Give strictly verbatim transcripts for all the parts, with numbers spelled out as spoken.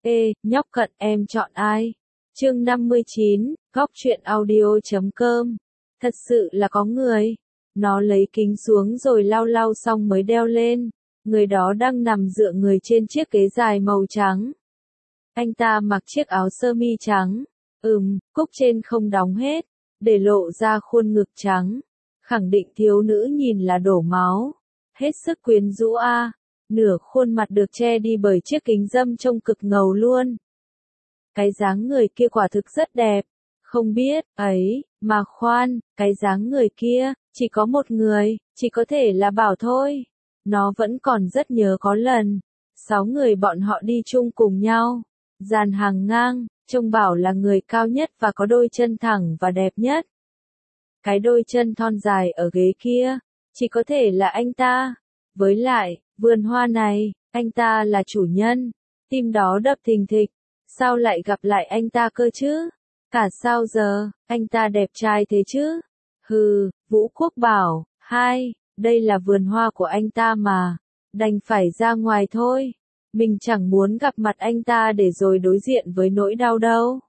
Ê, nhóc cận em chọn ai? Chương năm mươi chín, góc truyện audio chấm com. Thật sự là có người. Nó lấy kính xuống rồi lau lau xong mới đeo lên. Người đó đang nằm dựa người trên chiếc ghế dài màu trắng. Anh ta mặc chiếc áo sơ mi trắng. Ừm, cúc trên không đóng hết, để lộ ra khuôn ngực trắng. Khẳng định thiếu nữ nhìn là đổ máu. Hết sức quyến rũ a. À. Nửa khuôn mặt được che đi bởi chiếc kính râm trông cực ngầu luôn. Cái dáng người kia quả thực rất đẹp. Không biết, ấy, mà khoan, cái dáng người kia, chỉ có một người, chỉ có thể là Bảo thôi. Nó vẫn còn rất nhớ có lần, sáu người bọn họ đi chung cùng nhau. Dàn hàng ngang, trông Bảo là người cao nhất và có đôi chân thẳng và đẹp nhất. Cái đôi chân thon dài ở ghế kia, chỉ có thể là anh ta. Với lại, vườn hoa này, anh ta là chủ nhân. Tim đó đập thình thịch. Sao lại gặp lại anh ta cơ chứ? Cả sao giờ, anh ta đẹp trai thế chứ? Hừ, Vũ Quốc Bảo, hai, đây là vườn hoa của anh ta mà. Đành phải ra ngoài thôi. Mình chẳng muốn gặp mặt anh ta để rồi đối diện với nỗi đau đâu.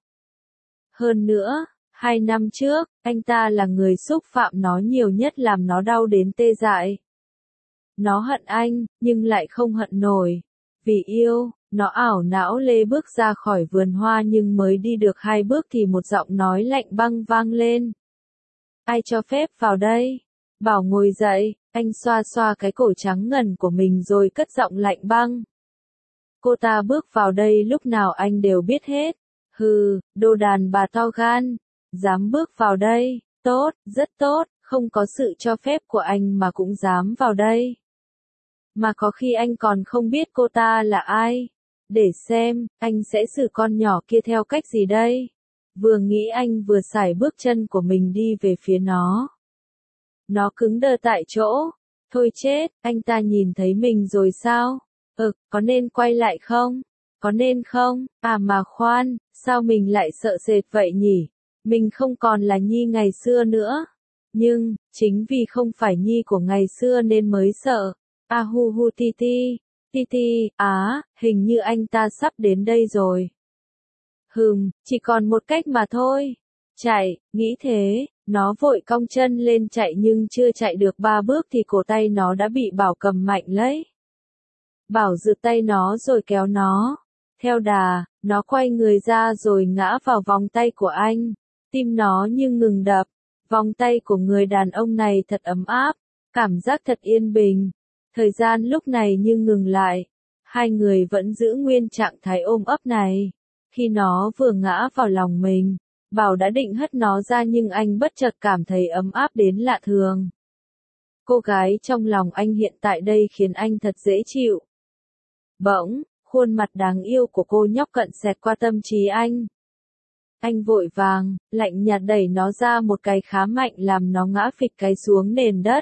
Hơn nữa, hai năm trước, anh ta là người xúc phạm nó nhiều nhất làm nó đau đến tê dại. Nó hận anh, nhưng lại không hận nổi. Vì yêu, nó ảo não lê bước ra khỏi vườn hoa nhưng mới đi được hai bước thì một giọng nói lạnh băng vang lên. Ai cho phép vào đây? Bảo ngồi dậy, anh xoa xoa cái cổ trắng ngần của mình rồi cất giọng lạnh băng. Cô ta bước vào đây lúc nào anh đều biết hết. Hừ, đồ đàn bà to gan. Dám bước vào đây, tốt, rất tốt, không có sự cho phép của anh mà cũng dám vào đây. Mà có khi anh còn không biết cô ta là ai. Để xem, anh sẽ xử con nhỏ kia theo cách gì đây? Vừa nghĩ anh vừa sải bước chân của mình đi về phía nó. Nó cứng đơ tại chỗ. Thôi chết, anh ta nhìn thấy mình rồi sao? Ừ, có nên quay lại không? Có nên không? À mà khoan, sao mình lại sợ sệt vậy nhỉ? Mình không còn là Nhi ngày xưa nữa. Nhưng, chính vì không phải Nhi của ngày xưa nên mới sợ. A hu hu ti ti, ti ti, á, hình như anh ta sắp đến đây rồi. Hừm, chỉ còn một cách mà thôi. Chạy, nghĩ thế, nó vội cong chân lên chạy nhưng chưa chạy được ba bước thì cổ tay nó đã bị Bảo cầm mạnh lấy. Bảo giựt tay nó rồi kéo nó. Theo đà, nó quay người ra rồi ngã vào vòng tay của anh. Tim nó như ngừng đập. Vòng tay của người đàn ông này thật ấm áp, cảm giác thật yên bình. Thời gian lúc này như ngừng lại. Hai người vẫn giữ nguyên trạng thái ôm ấp này. Khi nó vừa ngã vào lòng mình, Bảo đã định hất nó ra nhưng anh bất chợt cảm thấy ấm áp đến lạ thường. Cô gái trong lòng anh hiện tại đây khiến anh thật dễ chịu. Bỗng, khuôn mặt đáng yêu của cô nhóc cận xẹt qua tâm trí anh. Anh vội vàng, lạnh nhạt đẩy nó ra một cái khá mạnh làm nó ngã phịch cái xuống nền đất.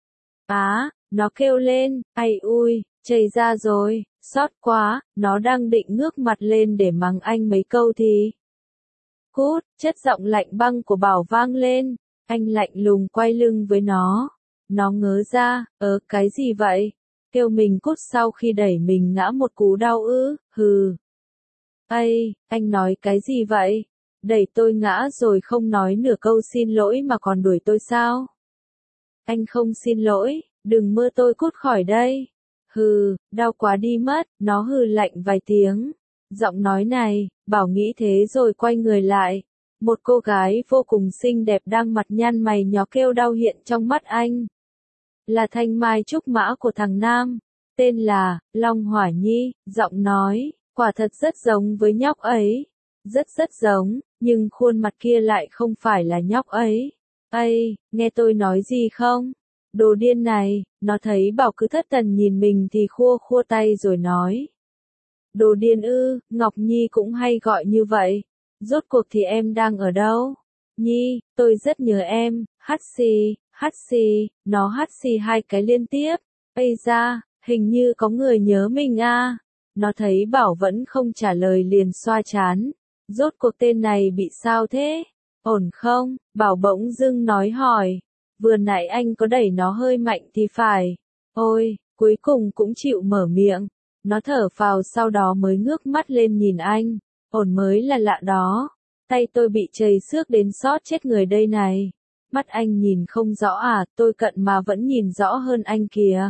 Á, nó kêu lên, ai ui, chảy ra rồi, xót quá, nó đang định ngước mặt lên để mắng anh mấy câu thì. Cút, chất giọng lạnh băng của Bảo vang lên, anh lạnh lùng quay lưng với nó. Nó ngớ ra, ớ cái gì vậy? Kêu mình cút sau khi đẩy mình ngã một cú đau ư, hừ. Ây, anh nói cái gì vậy? Đẩy tôi ngã rồi không nói nửa câu xin lỗi mà còn đuổi tôi sao? Anh không xin lỗi, đừng mơ tôi cút khỏi đây. Hừ, đau quá đi mất, nó hừ lạnh vài tiếng. Giọng nói này, Bảo nghĩ thế rồi quay người lại. Một cô gái vô cùng xinh đẹp đang mặt nhăn mày nhó kêu đau hiện trong mắt anh. Là thanh mai trúc mã của thằng Nam, tên là Long Hỏa Nhi, giọng nói, quả thật rất giống với nhóc ấy. Rất rất giống, nhưng khuôn mặt kia lại không phải là nhóc ấy. Ây, nghe tôi nói gì không? Đồ điên này, nó thấy Bảo cứ thất thần nhìn mình thì khua khua tay rồi nói. Đồ điên ư, Ngọc Nhi cũng hay gọi như vậy. Rốt cuộc thì em đang ở đâu? Nhi, tôi rất nhớ em, hắt xì, hắt xì, nó hắt xì hai cái liên tiếp. Ây da, hình như có người nhớ mình à. Nó thấy Bảo vẫn không trả lời liền xoa chán. Rốt cuộc tên này bị sao thế? Ổn không? Bảo bỗng dưng nói hỏi. Vừa nãy anh có đẩy nó hơi mạnh thì phải. Ôi, cuối cùng cũng chịu mở miệng. Nó thở phào sau đó mới ngước mắt lên nhìn anh. Ổn mới là lạ đó. Tay tôi bị chảy xước đến sót chết người đây này. Mắt anh nhìn không rõ à, tôi cận mà vẫn nhìn rõ hơn anh kìa.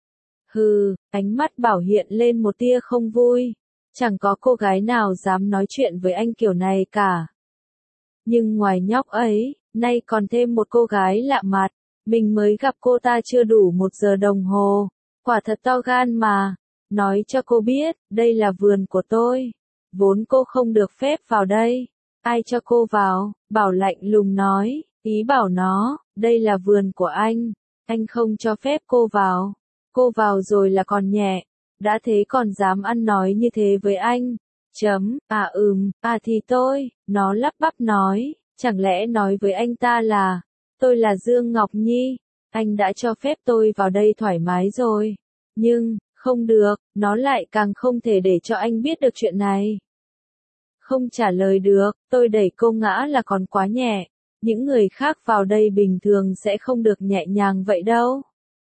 Hừ, ánh mắt Bảo hiện lên một tia không vui. Chẳng có cô gái nào dám nói chuyện với anh kiểu này cả. Nhưng ngoài nhóc ấy, nay còn thêm một cô gái lạ mặt. Mình mới gặp cô ta chưa đủ một giờ đồng hồ. Quả thật to gan mà. Nói cho cô biết, đây là vườn của tôi. Vốn cô không được phép vào đây. Ai cho cô vào? Bảo lạnh lùng nói. Ý bảo nó, đây là vườn của anh. Anh không cho phép cô vào. Cô vào rồi là còn nhẹ. Đã thế còn dám ăn nói như thế với anh. Chấm, à ừm, à thì tôi. Nó lắp bắp nói. Chẳng lẽ nói với anh ta là, tôi là Dương Ngọc Nhi. Anh đã cho phép tôi vào đây thoải mái rồi. Nhưng, không được, nó lại càng không thể để cho anh biết được chuyện này. Không trả lời được, tôi đẩy cô ngã là còn quá nhẹ. Những người khác vào đây bình thường sẽ không được nhẹ nhàng vậy đâu.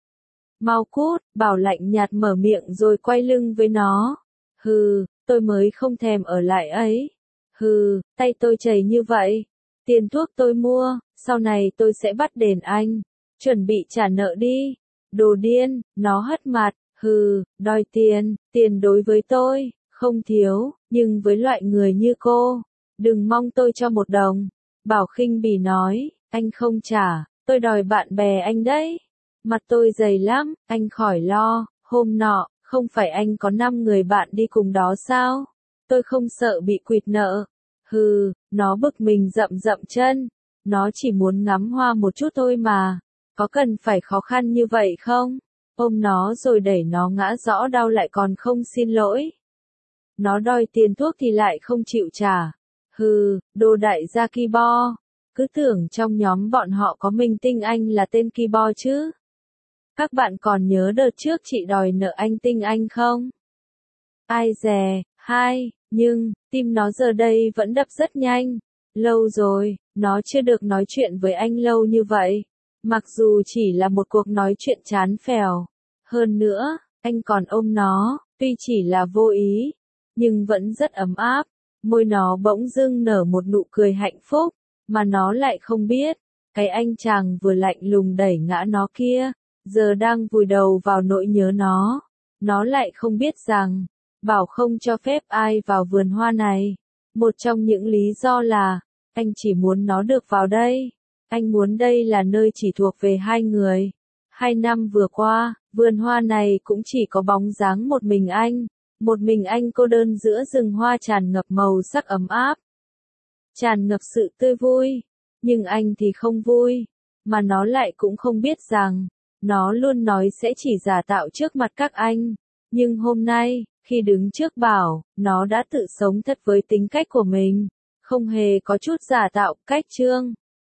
Mau cút, Bảo lạnh nhạt mở miệng rồi quay lưng với nó. Hừ, tôi mới không thèm ở lại ấy. Hừ, tay tôi chảy như vậy. Tiền thuốc tôi mua, sau này tôi sẽ bắt đền anh. Chuẩn bị trả nợ đi. Đồ điên, nó hất mặt. Hừ, đòi tiền, tiền đối với tôi, không thiếu, nhưng với loại người như cô, đừng mong tôi cho một đồng. Bảo khinh bỉ nói, anh không trả, tôi đòi bạn bè anh đấy. Mặt tôi dày lắm, anh khỏi lo, hôm nọ, không phải anh có năm người bạn đi cùng đó sao? Tôi không sợ bị quỵt nợ. Hừ, nó bực mình dậm dậm chân, nó chỉ muốn ngắm hoa một chút thôi mà, có cần phải khó khăn như vậy không? Ôm nó rồi đẩy nó ngã rõ đau lại còn không xin lỗi. Nó đòi tiền thuốc thì lại không chịu trả. Hừ, đồ đại gia Ki-bo. Cứ tưởng trong nhóm bọn họ có minh tinh anh là tên Ki-bo chứ. Các bạn còn nhớ đợt trước chị đòi nợ anh Tinh Anh không? Ai dè, hai, nhưng, tim nó giờ đây vẫn đập rất nhanh. Lâu rồi, nó chưa được nói chuyện với anh lâu như vậy. Mặc dù chỉ là một cuộc nói chuyện chán phèo. Hơn nữa, anh còn ôm nó, tuy chỉ là vô ý, nhưng vẫn rất ấm áp. Môi nó bỗng dưng nở một nụ cười hạnh phúc, mà nó lại không biết. Cái anh chàng vừa lạnh lùng đẩy ngã nó kia, giờ đang vùi đầu vào nỗi nhớ nó. Nó lại không biết rằng, Bảo không cho phép ai vào vườn hoa này. Một trong những lý do là, anh chỉ muốn nó được vào đây. Anh muốn đây là nơi chỉ thuộc về hai người. Hai năm vừa qua, vườn hoa này cũng chỉ có bóng dáng một mình anh. Một mình anh cô đơn giữa rừng hoa tràn ngập màu sắc ấm áp. Tràn ngập sự tươi vui. Nhưng anh thì không vui. Mà nó lại cũng không biết rằng, nó luôn nói sẽ chỉ giả tạo trước mặt các anh. Nhưng hôm nay, khi đứng trước Bảo, nó đã tự sống thật với tính cách của mình. Không hề có chút giả tạo, cách trương.